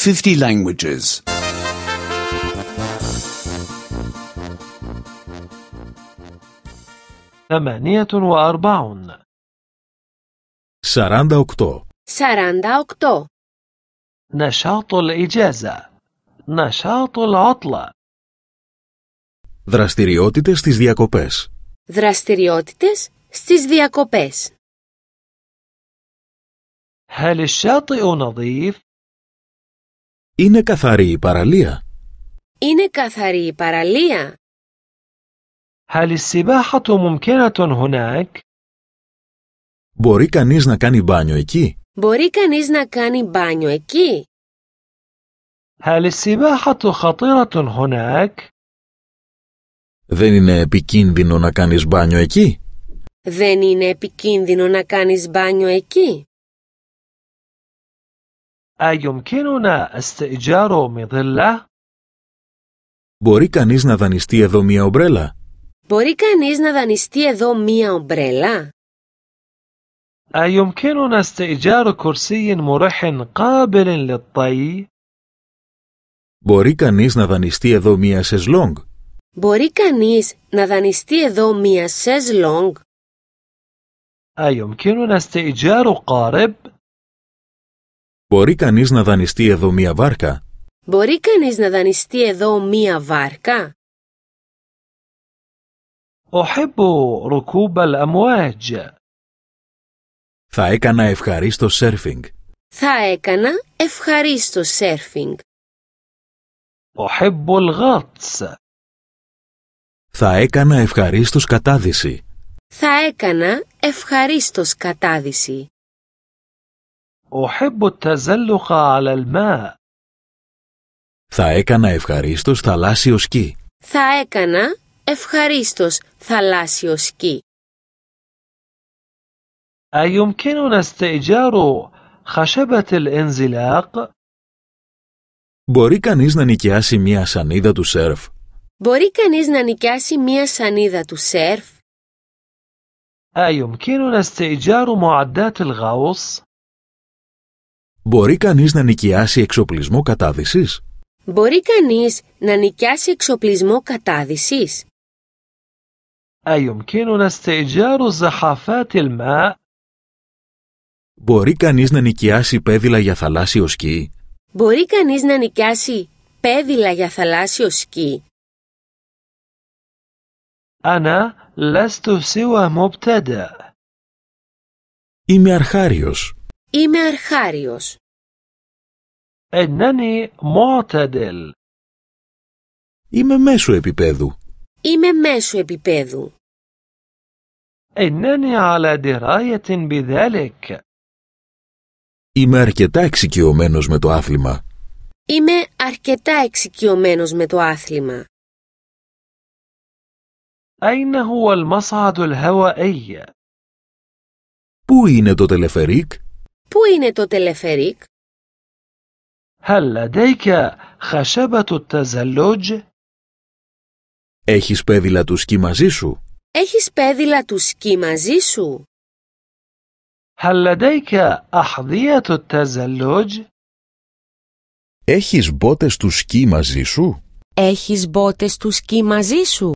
50 languages. 48 48 48 نشاط الإجازة نشاط العطلة Δραστηριότητες στις διακοπές. Δραστηριότητες στις διακοπές. هل الشاطئ نظيف؟ Είναι καθαρή η παραλία. Είναι καθαρή η παραλία. هل السباحة ممكنة هناك؟ Μπορεί κανείς να κάνει μπάνιο εκεί? Μπορεί κανείς να κάνει μπάνιο εκεί? هل السباحة خطيرة هناك؟ Δεν είναι επικίνδυνο να κάνεις μπάνιο εκεί? Δεν είναι επικίνδυνο να κάνεις μπάνιο εκεί? أيمكننا استئجار مظلة؟ Μπορεί κανείς να δανειστεί εδώ μία ομπρέλα? Μπορεί κανείς να δανειστεί εδώ μία ομπρέλα? أيمكننا استئجار كرسي مريح قابل للطي؟ Μπορεί κανείς να δανειστεί εδώ μία σεζλόγκ? Μπορεί κανείς να δανειστεί εδώ μία σεζλόγκ? أيمكننا استئجار قارب؟ Μπορεί κανείς να δανειστεί εδώ μία βάρκα? Μπορεί κανείς να δανειστεί εδώ μία βάρκα? أحب ركوب الأمواج. Θα έκανα ευχαρίστως σέρφινγκ. Θα έκανα ευχαρίστως σέρφινγκ. أحب الغطس. Θα έκανα ευχαρίστως κατάδυση. Θα έκανα ευχαρίστως κατάδυση. أحب التزلق على الماء. Θα έκανα ευχαρίστως θαλάσσιο σκι. Θα έκανα ευχαρίστως θαλάσσιο σκι. أيمكننا استئجار خشبة الانزلاق؟ Μπορεί κανείς να νοικιάσει μία σανίδα του σερφ? Μπορεί κανείς να νοικιάσει μία σανίδα του σερφ? أيمكننا استئجار معدات الغوص؟ Μπορεί κανείς να νοικιάσει εξοπλισμό κατάδυσης? Μπορεί κανείς να νοικιάσει εξοπλισμό κατάδυσης? أيمكننا استئجار زحافات الماء؟ Μπορεί κανείς να νοικιάσει πέδιλα για θαλάσσιο σκι? Μπορεί κανείς να νοικιάσει πέδιλα για θαλάσσιο σκι? أنا لست سوى مبتدأ. Είμαι αρχάριος. Είμαι αρχάριος. إنني معتدل. Είμαι μέσου επίπεδου. Είμαι μέσου επίπεδου. إنني على دراية بذلك. Είμαι αρκετά εξοικειωμένος με το άθλημα. Είμαι αρκετά εξοικειωμένος με το άθλημα. أين هو المصعد الهوائي؟ Πού είναι το τελεφερίκ? Πού είναι το τελεφερίκ? هل لديك خشبة التزلج؟ Έχεις πέδιλα του σκι μαζί σου? Έχεις πέδιλα του σκι μαζί σου? هل لديك أحذية التزلج؟ Έχεις μπότες του σκι μαζί σου? Έχεις μπότες του σκι μαζί σου?